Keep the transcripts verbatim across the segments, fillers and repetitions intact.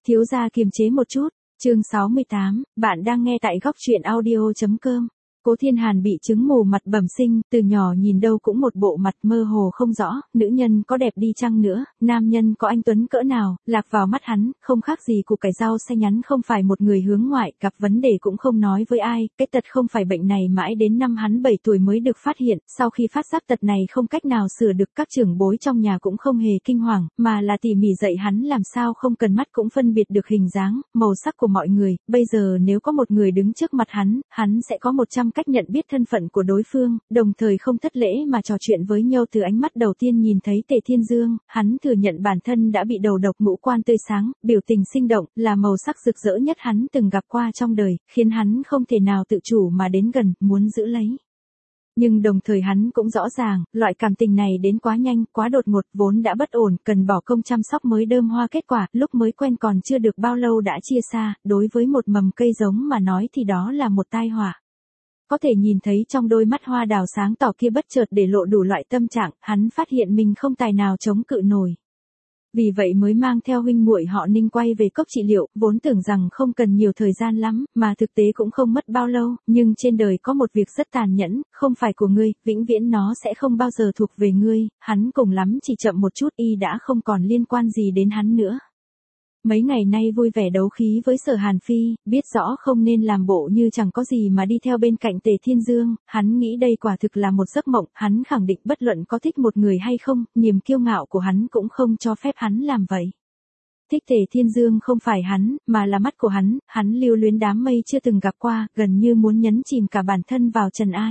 Thiếu gia kiềm chế một chút. Chương sáu mươi tám, bạn đang nghe tại góc truyện audio chấm com. Cố Thiên Hàn bị chứng mù mặt bẩm sinh, từ nhỏ nhìn đâu cũng một bộ mặt mơ hồ không rõ, nữ nhân có đẹp đi chăng nữa, nam nhân có anh tuấn cỡ nào, lạc vào mắt hắn, không khác gì củ cải rau xay nhắn, không phải một người hướng ngoại, gặp vấn đề cũng không nói với ai, cái tật không phải bệnh này mãi đến năm hắn bảy tuổi mới được phát hiện, sau khi phát giác tật này không cách nào sửa được, các trưởng bối trong nhà cũng không hề kinh hoàng, mà là tỉ mỉ dạy hắn làm sao không cần mắt cũng phân biệt được hình dáng, màu sắc của mọi người, bây giờ nếu có một người đứng trước mặt hắn, hắn sẽ có một trăm cách nhận biết thân phận của đối phương, đồng thời không thất lễ mà trò chuyện với nhau. Từ ánh mắt đầu tiên nhìn thấy Tề Thiên Dương, hắn thừa nhận bản thân đã bị đầu độc. Ngũ quan tươi sáng, biểu tình sinh động, là màu sắc rực rỡ nhất hắn từng gặp qua trong đời, khiến hắn không thể nào tự chủ mà đến gần, muốn giữ lấy. Nhưng đồng thời hắn cũng rõ ràng, loại cảm tình này đến quá nhanh, quá đột ngột, vốn đã bất ổn, cần bỏ công chăm sóc mới đơm hoa kết quả, lúc mới quen còn chưa được bao lâu đã chia xa, đối với một mầm cây giống mà nói thì đó là một tai họa. Có thể nhìn thấy trong đôi mắt hoa đào sáng tỏ kia bất chợt để lộ đủ loại tâm trạng, hắn phát hiện mình không tài nào chống cự nổi. Vì vậy mới mang theo huynh muội họ Ninh quay về cốc trị liệu, vốn tưởng rằng không cần nhiều thời gian lắm, mà thực tế cũng không mất bao lâu, nhưng trên đời có một việc rất tàn nhẫn, không phải của ngươi, vĩnh viễn nó sẽ không bao giờ thuộc về ngươi, hắn cùng lắm chỉ chậm một chút y đã không còn liên quan gì đến hắn nữa. Mấy ngày nay vui vẻ đấu khí với Sở Hàn Phi, biết rõ không nên làm bộ như chẳng có gì mà đi theo bên cạnh Tề Thiên Dương, hắn nghĩ đây quả thực là một giấc mộng, hắn khẳng định bất luận có thích một người hay không, niềm kiêu ngạo của hắn cũng không cho phép hắn làm vậy. Thích Tề Thiên Dương không phải hắn, mà là mắt của hắn, hắn lưu luyến đám mây chưa từng gặp qua, gần như muốn nhấn chìm cả bản thân vào trần ai.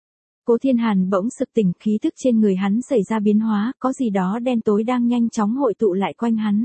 Cố Thiên Hàn bỗng sực tỉnh, khí thức trên người hắn xảy ra biến hóa, có gì đó đen tối đang nhanh chóng hội tụ lại quanh hắn.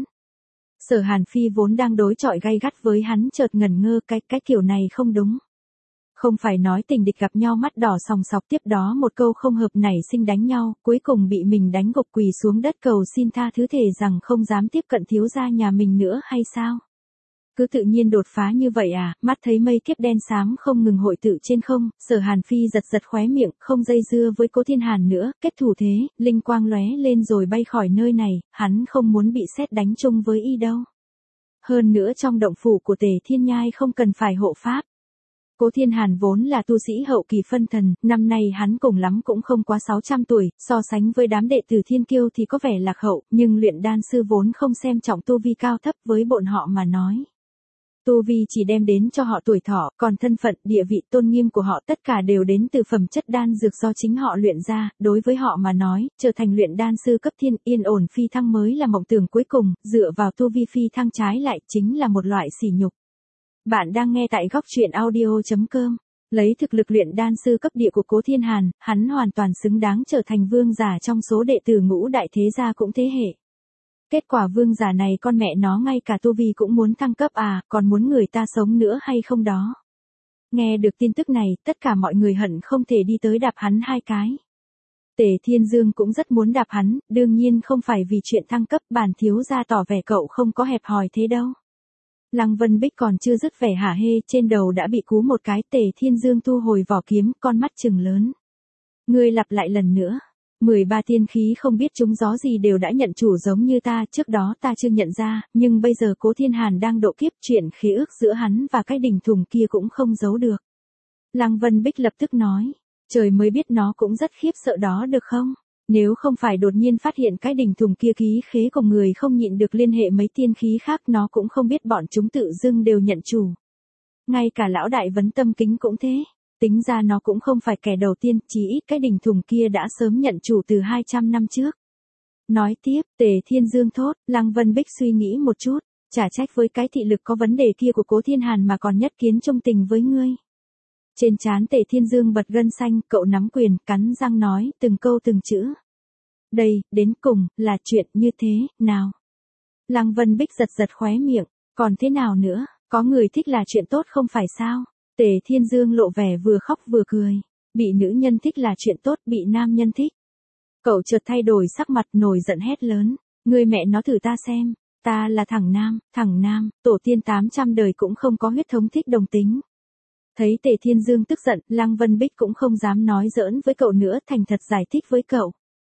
Sở Hàn Phi vốn đang đối chọi gay gắt với hắn chợt ngẩn ngơ, cái cái kiểu này không đúng. Không phải nói tình địch gặp nhau mắt đỏ sòng sọc, tiếp đó một câu không hợp nảy sinh đánh nhau, cuối cùng bị mình đánh gục quỳ xuống đất cầu xin tha thứ, thề rằng không dám tiếp cận thiếu gia nhà mình nữa hay sao? Cứ tự nhiên đột phá như vậy à? Mắt thấy mây kiếp đen xám không ngừng hội tụ trên không, Sở Hàn Phi giật giật khóe miệng, không dây dưa với Cố Thiên Hàn nữa, kết thủ thế, linh quang lóe lên rồi bay khỏi nơi này, hắn không muốn bị sét đánh chung với y đâu. Hơn nữa trong động phủ của Tề Thiên Nhai không cần phải hộ pháp. Cố Thiên Hàn vốn là tu sĩ hậu kỳ phân thần, năm nay hắn cùng lắm cũng không quá sáu trăm tuổi, so sánh với đám đệ tử Thiên Kiêu thì có vẻ lạc hậu, nhưng luyện đan sư vốn không xem trọng tu vi cao thấp, với bọn họ mà nói. Tu vi chỉ đem đến cho họ tuổi thọ, còn thân phận, địa vị, tôn nghiêm của họ tất cả đều đến từ phẩm chất đan dược do chính họ luyện ra, đối với họ mà nói, trở thành luyện đan sư cấp thiên, yên ổn phi thăng mới là mộng tưởng cuối cùng, dựa vào tu vi phi thăng trái lại chính là một loại sỉ nhục. Bạn đang nghe tại góc truyện audio chấm com. Lấy thực lực luyện đan sư cấp địa của Cố Thiên Hàn, hắn hoàn toàn xứng đáng trở thành vương giả trong số đệ tử ngũ đại thế gia cũng thế hệ. Kết quả vương giả này con mẹ nó ngay cả tu vi cũng muốn thăng cấp à, còn muốn người ta sống nữa hay không đó. Nghe được tin tức này, tất cả mọi người hận không thể đi tới đạp hắn hai cái. Tề Thiên Dương cũng rất muốn đạp hắn, đương nhiên không phải vì chuyện thăng cấp, bản thiếu gia tỏ vẻ cậu không có hẹp hòi thế đâu. Lăng Vân Bích còn chưa dứt vẻ hả hê, trên đầu đã bị cú một cái. Tề Thiên Dương thu hồi vỏ kiếm, con mắt trừng lớn. Ngươi lặp lại lần nữa. mười ba tiên khí không biết trúng gió gì đều đã nhận chủ giống như ta, trước đó ta chưa nhận ra, nhưng bây giờ Cố Thiên Hàn đang độ kiếp, chuyện khế ước giữa hắn và cái đỉnh thùng kia cũng không giấu được. Lăng Vân Bích lập tức nói, trời mới biết nó cũng rất khiếp sợ đó được không? Nếu không phải đột nhiên phát hiện cái đỉnh thùng kia ký khế của người không nhịn được liên hệ mấy tiên khí khác, nó cũng không biết bọn chúng tự dưng đều nhận chủ. Ngay cả lão đại vấn tâm kính cũng thế. Tính ra nó cũng không phải kẻ đầu tiên, chỉ ít cái đỉnh thùng kia đã sớm nhận chủ từ hai trăm năm trước. Nói tiếp, Tề Thiên Dương thốt, Lăng Vân Bích suy nghĩ một chút, chả trách với cái thị lực có vấn đề kia của Cố Thiên Hàn mà còn nhất kiến trung tình với ngươi. Trên trán Tề Thiên Dương bật gân xanh, cậu nắm quyền, cắn răng nói, từng câu từng chữ. Đây, đến cùng, là chuyện như thế, nào? Lăng Vân Bích giật giật khóe miệng, còn thế nào nữa, có người thích là chuyện tốt không phải sao? Tề Thiên Dương lộ vẻ vừa khóc vừa cười. Bị nữ nhân thích là chuyện tốt, bị nam nhân thích. Cậu chợt thay đổi sắc mặt, nổi giận hét lớn. Ngươi mẹ nó thử ta xem. Ta là thằng nam, thằng nam, tổ tiên tám trăm đời cũng không có huyết thống thích đồng tính. Thấy Tề Thiên Dương tức giận, Lăng Vân Bích cũng không dám nói giỡn với cậu nữa, thành thật giải thích với cậu.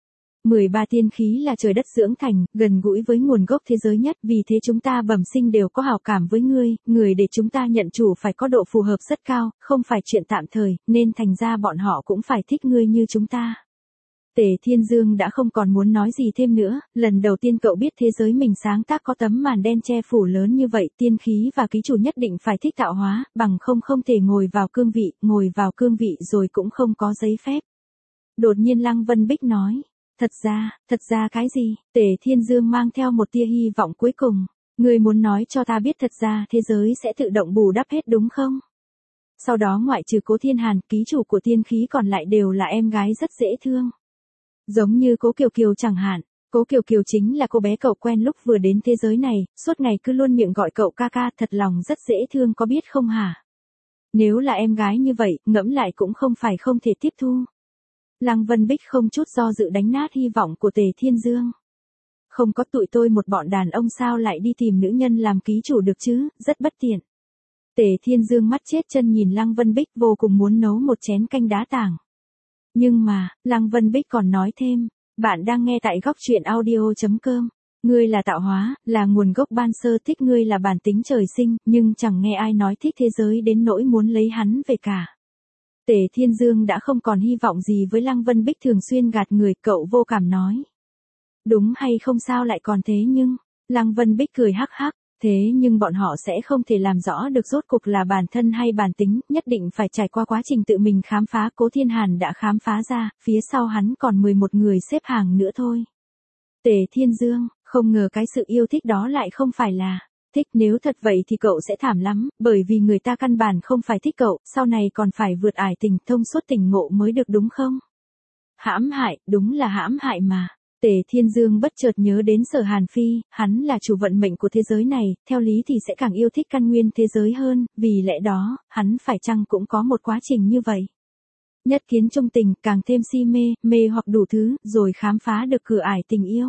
mười ba tiên khí là trời đất dưỡng thành, gần gũi với nguồn gốc thế giới nhất, vì thế chúng ta bẩm sinh đều có hảo cảm với ngươi, người để chúng ta nhận chủ phải có độ phù hợp rất cao, không phải chuyện tạm thời, nên thành ra bọn họ cũng phải thích ngươi như chúng ta. Tề Thiên Dương đã không còn muốn nói gì thêm nữa, lần đầu tiên cậu biết thế giới mình sáng tác có tấm màn đen che phủ lớn như vậy, tiên khí và ký chủ nhất định phải thích tạo hóa, bằng không không thể ngồi vào cương vị, ngồi vào cương vị rồi cũng không có giấy phép. Đột nhiên Lăng Vân Bích nói, thật ra, thật ra cái gì? Tề Thiên Dương mang theo một tia hy vọng cuối cùng, ngươi muốn nói cho ta biết thật ra thế giới sẽ tự động bù đắp hết đúng không? Sau đó ngoại trừ Cố Thiên Hàn, ký chủ của tiên khí còn lại đều là em gái rất dễ thương. Giống như Cố Kiều Kiều chẳng hạn, Cố Kiều Kiều chính là cô bé cậu quen lúc vừa đến thế giới này, suốt ngày cứ luôn miệng gọi cậu ca ca, thật lòng rất dễ thương có biết không hả? Nếu là em gái như vậy, ngẫm lại cũng không phải không thể tiếp thu. Lăng Vân Bích không chút do dự đánh nát hy vọng của Tề Thiên Dương. Không có tụi tôi một bọn đàn ông sao lại đi tìm nữ nhân làm ký chủ được chứ, rất bất tiện. Tề Thiên Dương mắt chết chân nhìn Lăng Vân Bích vô cùng muốn nấu một chén canh đá tảng. Nhưng mà, Lăng Vân Bích còn nói thêm, bạn đang nghe tại góc truyện audio.com. Ngươi là tạo hóa, là nguồn gốc ban sơ, thích ngươi là bản tính trời sinh, nhưng chẳng nghe ai nói thích thế giới đến nỗi muốn lấy hắn về cả. Tề Thiên Dương đã không còn hy vọng gì với Lăng Vân Bích thường xuyên gạt người, cậu vô cảm nói. Đúng hay không sao lại còn thế nhưng, Lăng Vân Bích cười hắc hắc, thế nhưng bọn họ sẽ không thể làm rõ được rốt cuộc là bản thân hay bản tính, nhất định phải trải qua quá trình tự mình khám phá. Cố Thiên Hàn đã khám phá ra, phía sau hắn còn mười một người xếp hàng nữa thôi. Tề Thiên Dương, không ngờ cái sự yêu thích đó lại không phải là thích, nếu thật vậy thì cậu sẽ thảm lắm, bởi vì người ta căn bản không phải thích cậu, sau này còn phải vượt ải tình, thông suốt tình ngộ mới được đúng không? Hãm hại, đúng là hãm hại mà. Tề Thiên Dương bất chợt nhớ đến Sở Hàn Phi, hắn là chủ vận mệnh của thế giới này, theo lý thì sẽ càng yêu thích căn nguyên thế giới hơn, vì lẽ đó, hắn phải chăng cũng có một quá trình như vậy. Nhất kiến trung tình, càng thêm si mê, mê hoặc đủ thứ, rồi khám phá được cửa ải tình yêu.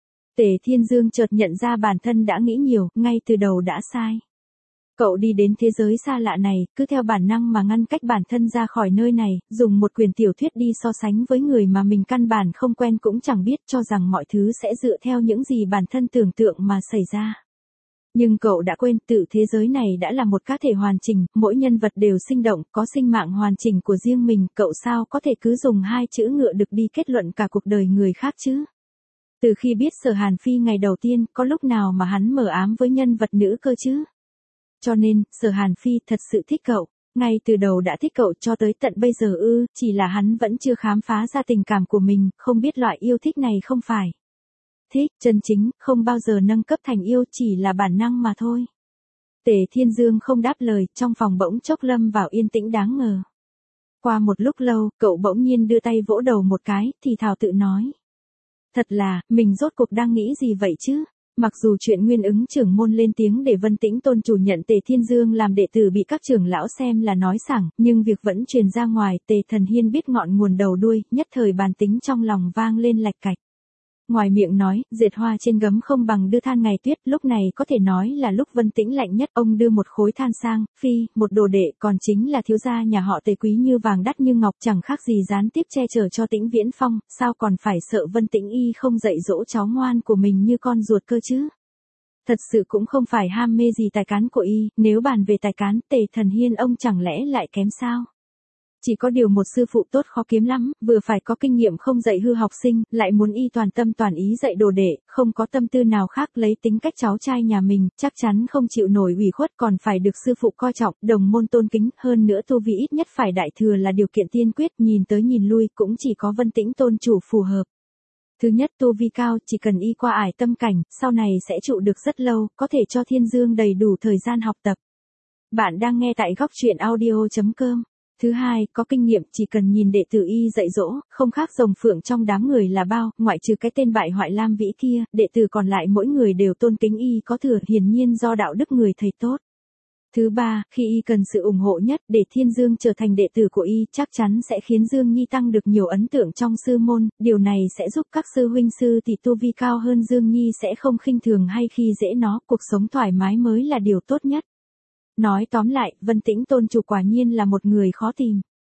Tề Thiên Dương chợt nhận ra bản thân đã nghĩ nhiều, ngay từ đầu đã sai. Cậu đi đến thế giới xa lạ này, cứ theo bản năng mà ngăn cách bản thân ra khỏi nơi này, dùng một quyển tiểu thuyết đi so sánh với người mà mình căn bản không quen cũng chẳng biết, cho rằng mọi thứ sẽ dựa theo những gì bản thân tưởng tượng mà xảy ra. Nhưng cậu đã quên, tự thế giới này đã là một cá thể hoàn chỉnh, mỗi nhân vật đều sinh động, có sinh mạng hoàn chỉnh của riêng mình, cậu sao có thể cứ dùng hai chữ ngựa được đi kết luận cả cuộc đời người khác chứ? Từ khi biết Sở Hàn Phi ngày đầu tiên, có lúc nào mà hắn mờ ám với nhân vật nữ cơ chứ? Cho nên, Sở Hàn Phi thật sự thích cậu, ngay từ đầu đã thích cậu cho tới tận bây giờ ư, chỉ là hắn vẫn chưa khám phá ra tình cảm của mình, không biết loại yêu thích này không phải thích, chân chính, không bao giờ nâng cấp thành yêu, chỉ là bản năng mà thôi. Tề Thiên Dương không đáp lời, trong phòng bỗng chốc lâm vào yên tĩnh đáng ngờ. Qua một lúc lâu, cậu bỗng nhiên đưa tay vỗ đầu một cái, thì thào tự nói. Thật là, mình rốt cuộc đang nghĩ gì vậy chứ? Mặc dù chuyện Nguyên Ứng trưởng môn lên tiếng để Vân Tĩnh Tôn chủ nhận Tề Thiên Dương làm đệ tử bị các trưởng lão xem là nói sảng, nhưng việc vẫn truyền ra ngoài, Tề Thần Hiên biết ngọn nguồn đầu đuôi, nhất thời bàn tính trong lòng vang lên lạch cạch. Ngoài miệng nói, dệt hoa trên gấm không bằng đưa than ngày tuyết, lúc này có thể nói là lúc Vân Tĩnh lạnh nhất, ông đưa một khối than sang, phi, một đồ đệ, còn chính là thiếu gia nhà họ Tề quý như vàng đắt như ngọc, chẳng khác gì gián tiếp che chở cho Tĩnh Viễn Phong, sao còn phải sợ Vân Tĩnh y không dạy dỗ cháu ngoan của mình như con ruột cơ chứ? Thật sự cũng không phải ham mê gì tài cán của y, nếu bàn về tài cán, Tề Thần Hiên ông chẳng lẽ lại kém sao? Chỉ có điều một sư phụ tốt khó kiếm lắm, vừa phải có kinh nghiệm không dạy hư học sinh, lại muốn y toàn tâm toàn ý dạy đồ đệ, không có tâm tư nào khác, lấy tính cách cháu trai nhà mình, chắc chắn không chịu nổi ủy khuất, còn phải được sư phụ coi trọng, đồng môn tôn kính, hơn nữa tu vi ít nhất phải đại thừa là điều kiện tiên quyết, nhìn tới nhìn lui cũng chỉ có Vân Tĩnh Tôn chủ phù hợp. Thứ nhất, tu vi cao, chỉ cần y qua ải tâm cảnh, sau này sẽ trụ được rất lâu, có thể cho Thiên Dương đầy đủ thời gian học tập. Bạn đang nghe tại góc truyện audio.com. Thứ hai, có kinh nghiệm, chỉ cần nhìn đệ tử y dạy dỗ, không khác rồng phượng trong đám người là bao, ngoại trừ cái tên bại hoại Lam Vĩ kia, đệ tử còn lại mỗi người đều tôn kính y có thừa, hiển nhiên do đạo đức người thầy tốt. Thứ ba, khi y cần sự ủng hộ nhất để Thiên Dương trở thành đệ tử của y, chắc chắn sẽ khiến Dương Nhi tăng được nhiều ấn tượng trong sư môn, điều này sẽ giúp các sư huynh sư tỷ tu vi cao hơn Dương Nhi sẽ không khinh thường hay khi dễ nó, cuộc sống thoải mái mới là điều tốt nhất. Nói tóm lại, Vân Tĩnh Tôn chủ quả nhiên là một người khó tìm.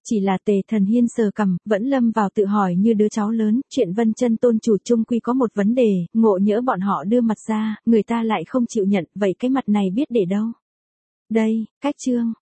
Chỉ là Tề Thần Hiên sờ cằm, vẫn lâm vào tự hỏi như đứa cháu lớn, chuyện Vân Chân tôn chủ chung quy có một vấn đề, ngộ nhỡ bọn họ đưa mặt ra, người ta lại không chịu nhận, vậy cái mặt này biết để đâu? Đây, cách chương